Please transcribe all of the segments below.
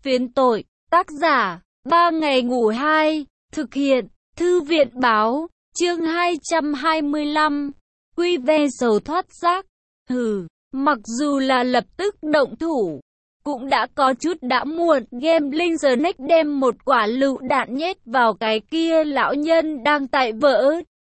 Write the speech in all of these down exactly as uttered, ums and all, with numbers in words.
Phiến tội, tác giả, ba ngày ngủ hai, thực hiện, Thư viện Báo, chương hai trăm hai mươi lăm, quy về sầu thoát xác. Hừ, mặc dù là lập tức động thủ, cũng đã có chút đã muộn. Gambling Snake đem một quả lựu đạn nhét vào cái kia lão nhân đang tại vỡ.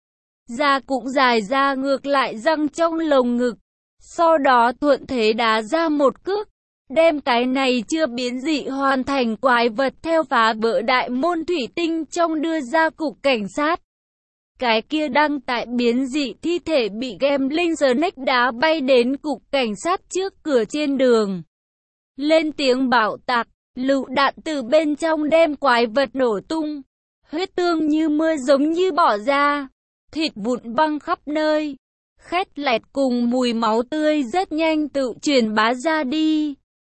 Da cũng dài ra ngược lại răng trong lồng ngực. Sau đó thuận thế đá ra một cước, đem cái này chưa biến dị hoàn thành quái vật theo phá vỡ đại môn thủy tinh trong đưa ra cục cảnh sát. Cái kia đang tại biến dị thi thể bị Gambling Snake đá bay đến cục cảnh sát trước cửa trên đường. Lên tiếng bạo tạc, lựu đạn từ bên trong đem quái vật nổ tung. Huyết tương như mưa giống như bỏ ra, thịt vụn văng khắp nơi. Khét lẹt cùng mùi máu tươi rất nhanh tự truyền bá ra đi.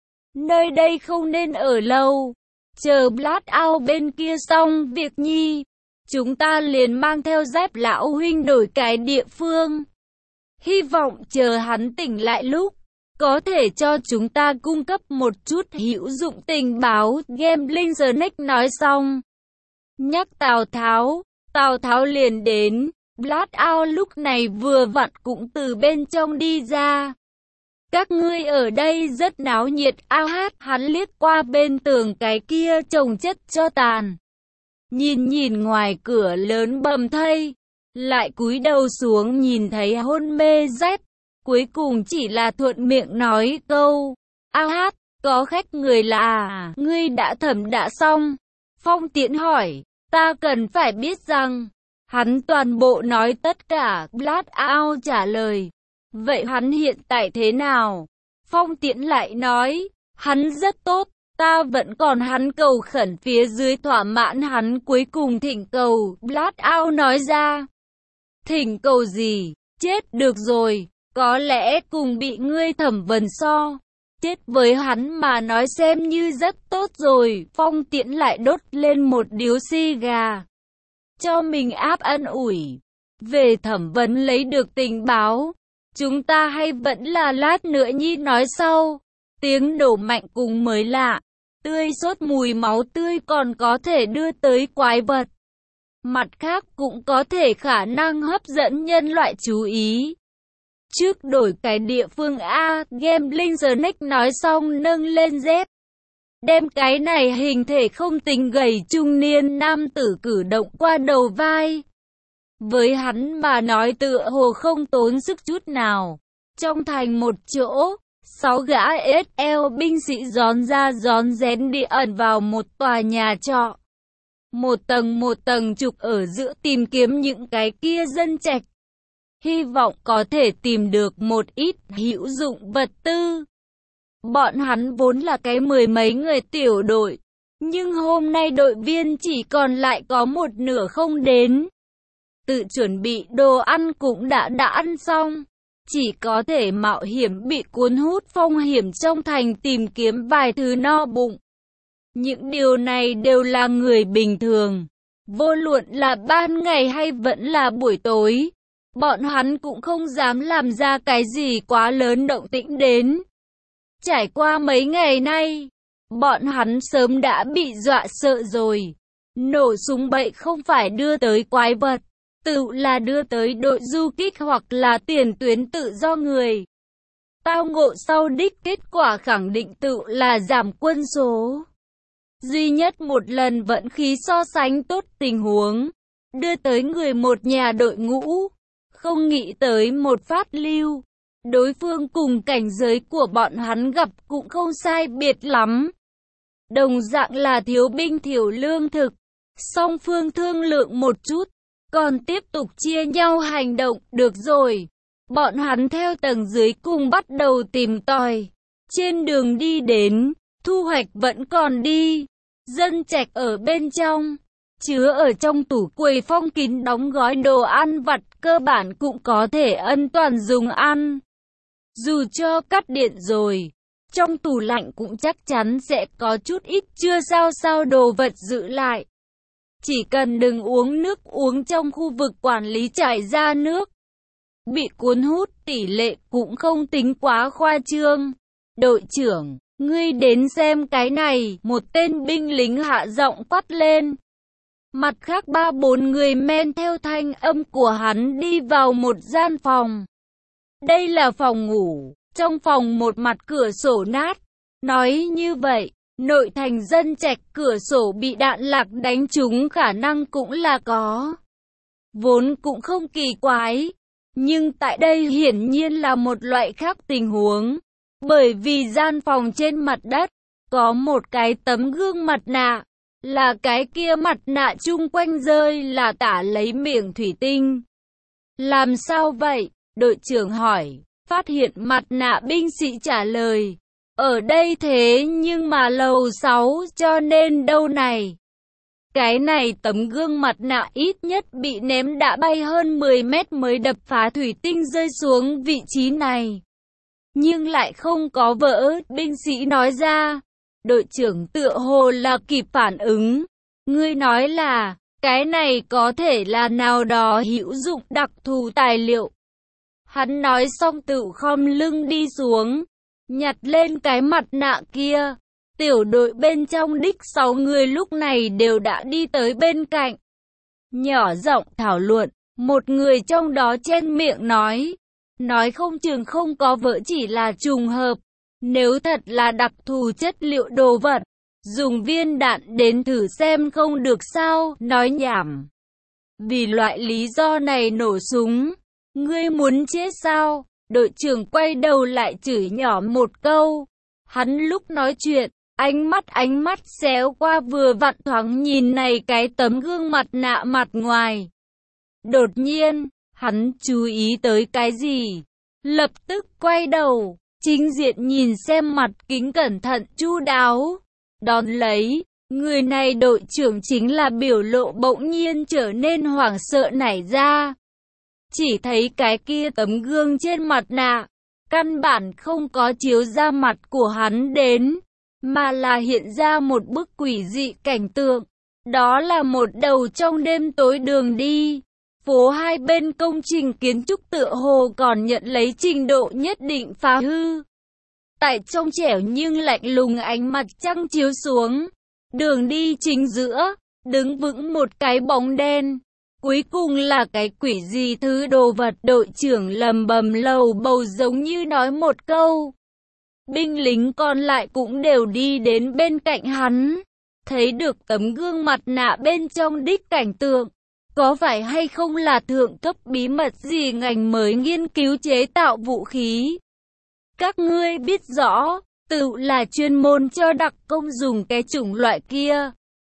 Nơi đây không nên ở lâu. Chờ Blackout bên kia xong việc nhi, chúng ta liền mang theo dép lão huynh đổi cái địa phương. Hy vọng chờ hắn tỉnh lại lúc, có thể cho chúng ta cung cấp một chút hữu dụng tình báo. Gambling Snake nói xong, nhắc Tào Tháo, Tào Tháo liền đến. Blackout lúc này vừa vặn cũng từ bên trong đi ra. Các ngươi ở đây rất náo nhiệt. A hát, hắn liếc qua bên tường cái kia chồng chất cho tàn. Nhìn nhìn ngoài cửa lớn bầm thây, lại cúi đầu xuống nhìn thấy hôn mê dép. Cuối cùng chỉ là thuận miệng nói câu, A hát, có khách người là, ngươi đã thẩm đã xong. Phong Tiễn hỏi, ta cần phải biết rằng, hắn toàn bộ nói tất cả. Blackout trả lời, vậy hắn hiện tại thế nào? Phong Tiễn lại nói, hắn rất tốt, ta vẫn còn hắn cầu khẩn phía dưới thỏa mãn hắn cuối cùng thỉnh cầu. Blackout nói ra, thỉnh cầu gì? Chết được rồi, có lẽ cùng bị ngươi thẩm vấn so. Chết với hắn mà nói xem như rất tốt rồi. Phong Tiễn lại đốt lên một điếu xì gà, cho mình áp ân ủi. Về thẩm vấn lấy được tình báo, chúng ta hay vẫn là lát nữa nhi nói sau. Tiếng nổ mạnh cùng mới lạ, tươi sốt mùi máu tươi còn có thể đưa tới quái vật. Mặt khác cũng có thể khả năng hấp dẫn nhân loại chú ý. Trước đổi cái địa phương A, Gambling Snake nói xong nâng lên dép. Đem cái này hình thể không tính gầy trung niên nam tử cử động qua đầu vai. Với hắn mà nói tựa hồ không tốn sức chút nào. Trong thành một chỗ, sáu gã ét lờ binh sĩ gión ra gión rén đi ẩn vào một tòa nhà trọ. Một tầng một tầng trục ở giữa tìm kiếm những cái kia dân trạch. Hy vọng có thể tìm được một ít hữu dụng vật tư. Bọn hắn vốn là cái mười mấy người tiểu đội, nhưng hôm nay đội viên chỉ còn lại có một nửa không đến. Tự chuẩn bị đồ ăn cũng đã đã ăn xong, chỉ có thể mạo hiểm bị cuốn hút phong hiểm trong thành tìm kiếm vài thứ no bụng. Những điều này đều là người bình thường, vô luận là ban ngày hay vẫn là buổi tối, bọn hắn cũng không dám làm ra cái gì quá lớn động tĩnh đến. Trải qua mấy ngày nay, bọn hắn sớm đã bị dọa sợ rồi. Nổ súng bậy không phải đưa tới quái vật, tự là đưa tới đội du kích hoặc là tiền tuyến tự do người. Tao ngộ sau đích kết quả khẳng định tự là giảm quân số. Duy nhất một lần vận khí so sánh tốt tình huống, đưa tới người một nhà đội ngũ. Không nghĩ tới một phát lưu, đối phương cùng cảnh giới của bọn hắn gặp cũng không sai biệt lắm. Đồng dạng là thiếu binh thiếu lương thực, song phương thương lượng một chút, còn tiếp tục chia nhau hành động. Được rồi, bọn hắn theo tầng dưới cùng bắt đầu tìm tòi. Trên đường đi đến, thu hoạch vẫn còn đi, dân trạch ở bên trong. Chứa ở trong tủ quầy phong kín đóng gói đồ ăn vặt cơ bản cũng có thể ân toàn dùng ăn. Dù cho cắt điện rồi, trong tủ lạnh cũng chắc chắn sẽ có chút ít chưa sao sao đồ vật giữ lại. Chỉ cần đừng uống nước uống trong khu vực quản lý trải ra nước. Bị cuốn hút tỷ lệ cũng không tính quá khoa trương. Đội trưởng, Ngươi đến xem cái này, một tên binh lính hạ giọng quát lên. Mặt khác ba bốn người men theo thanh âm của hắn đi vào một gian phòng. Đây là phòng ngủ, trong phòng một mặt cửa sổ nát. Nói như vậy, nội thành dân trạch cửa sổ bị đạn lạc đánh trúng khả năng cũng là có. Vốn cũng không kỳ quái, nhưng tại đây hiển nhiên là một loại khác tình huống. Bởi vì gian phòng trên mặt đất, có một cái tấm gương mặt nạ, là cái kia mặt nạ chung quanh rơi là tả lấy miệng thủy tinh. Làm sao vậy? Đội trưởng hỏi, phát hiện mặt nạ binh sĩ trả lời. Ở đây thế nhưng mà lầu sáu cho nên đâu này. Cái này tấm gương mặt nạ ít nhất bị ném đã bay hơn mười mét mới đập phá thủy tinh rơi xuống vị trí này. Nhưng lại không có vỡ, binh sĩ nói ra. Đội trưởng tựa hồ là kịp phản ứng. Ngươi nói là, cái này có thể là nào đó hữu dụng đặc thù tài liệu. Hắn nói xong tự khom lưng đi xuống, nhặt lên cái mặt nạ kia. Tiểu đội bên trong đích sáu người lúc này đều đã đi tới bên cạnh. Nhỏ giọng thảo luận, một người trong đó chen miệng nói. Nói không chừng không có vỡ chỉ là trùng hợp. Nếu thật là đặc thù chất liệu đồ vật, dùng viên đạn đến thử xem không được sao, nói nhảm. Vì loại lý do này nổ súng, ngươi muốn chết sao? Đội trưởng quay đầu lại chửi nhỏ một câu. Hắn lúc nói chuyện, ánh mắt ánh mắt xéo qua vừa vặn thoáng nhìn này cái tấm gương mặt nạ mặt ngoài. Đột nhiên, hắn chú ý tới cái gì? Lập tức quay đầu, chính diện nhìn xem mặt kính cẩn thận chu đáo. Đón lấy, người này đội trưởng chính là biểu lộ bỗng nhiên trở nên hoảng sợ nảy ra. Chỉ thấy cái kia tấm gương trên mặt nạ, căn bản không có chiếu ra mặt của hắn đến, mà là hiện ra một bức quỷ dị cảnh tượng. Đó là một đầu trong đêm tối đường đi. Phố hai bên công trình kiến trúc tựa hồ còn nhận lấy trình độ nhất định phá hư. Tại trong trẻo nhưng lạnh lùng ánh mặt trăng chiếu xuống, đường đi chính giữa, đứng vững một cái bóng đen. Cuối cùng là cái quỷ gì thứ đồ vật, đội trưởng lầm bầm lầu bầu giống như nói một câu. Binh lính còn lại cũng đều đi đến bên cạnh hắn, thấy được tấm gương mặt nạ bên trong đích cảnh tượng. Có phải hay không là thượng cấp bí mật gì ngành mới nghiên cứu chế tạo vũ khí? Các ngươi biết rõ, tự là chuyên môn cho đặc công dùng cái chủng loại kia.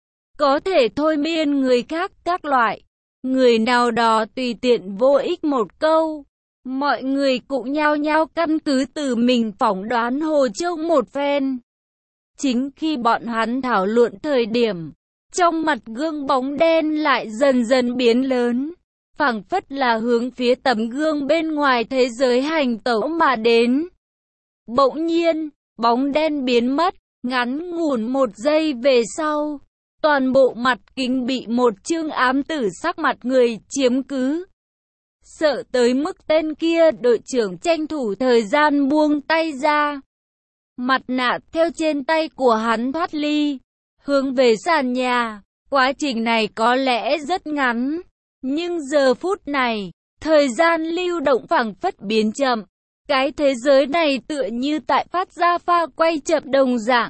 Có thể thôi miên người khác các loại. Người nào đó tùy tiện vô ích một câu. Mọi người cũng nhao nhao căn cứ từ mình phỏng đoán Hồ Châu một phen. Chính khi bọn hắn thảo luận thời điểm, trong mặt gương bóng đen lại dần dần biến lớn, phảng phất là hướng phía tấm gương bên ngoài thế giới hành tẩu mà đến. Bỗng nhiên, bóng đen biến mất, ngắn ngủn một giây về sau, toàn bộ mặt kính bị một chương ám tử sắc mặt người chiếm cứ. Sợ tới mức tên kia, đội trưởng tranh thủ thời gian buông tay ra. Mặt nạ theo trên tay của hắn thoát ly, hướng về sàn nhà. Quá trình này có lẽ rất ngắn, nhưng giờ phút này, thời gian lưu động phảng phất biến chậm. Cái thế giới này tựa như tại phát ra pha quay chậm đồng dạng.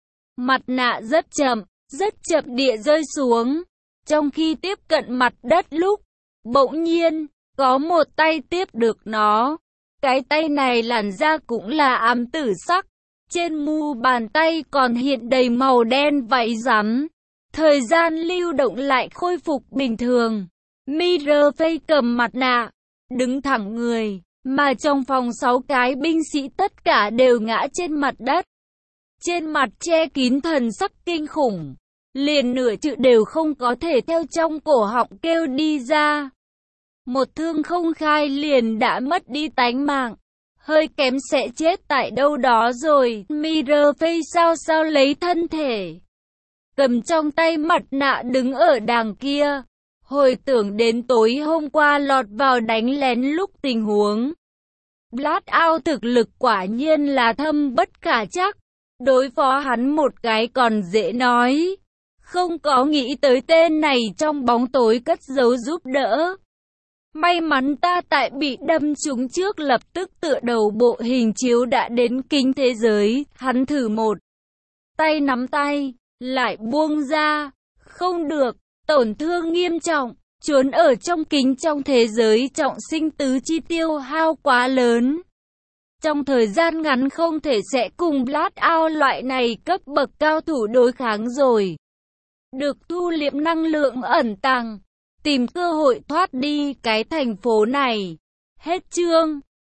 Mặt nạ rất chậm, rất chậm địa rơi xuống. Trong khi tiếp cận mặt đất lúc, bỗng nhiên, có một tay tiếp được nó. Cái tay này làn da cũng là ám tử sắc. Trên mu bàn tay còn hiện đầy màu đen váy rắn. Thời gian lưu động lại khôi phục bình thường. Mirror cầm mặt nạ, đứng thẳng người, mà trong phòng sáu cái binh sĩ tất cả đều ngã trên mặt đất. Trên mặt che kín thần sắc kinh khủng, liền nửa chữ đều không có thể theo trong cổ họng kêu đi ra. Một thương không khai liền đã mất đi tánh mạng, hơi kém sẽ chết tại đâu đó rồi. Mirror sao sao lấy thân thể, cầm trong tay mặt nạ đứng ở đàng kia, hồi tưởng đến tối hôm qua lọt vào đánh lén lúc tình huống. Blackout thực lực quả nhiên là thâm bất khả trắc. Đối phó hắn một cái còn dễ nói. Không có nghĩ tới tên này trong bóng tối cất giấu giúp đỡ. May mắn ta tại bị đâm trúng trước lập tức tựa đầu bộ hình chiếu đã đến kính thế giới. Hắn thử một tay nắm tay, lại buông ra. Không được, tổn thương nghiêm trọng. Trốn ở trong kính trong thế giới trọng sinh tứ chi tiêu hao quá lớn. Trong thời gian ngắn không thể sẽ cùng Blackout loại này cấp bậc cao thủ đối kháng rồi. Được thu liệm năng lượng ẩn tàng, tìm cơ hội thoát đi cái thành phố này. Hết chương.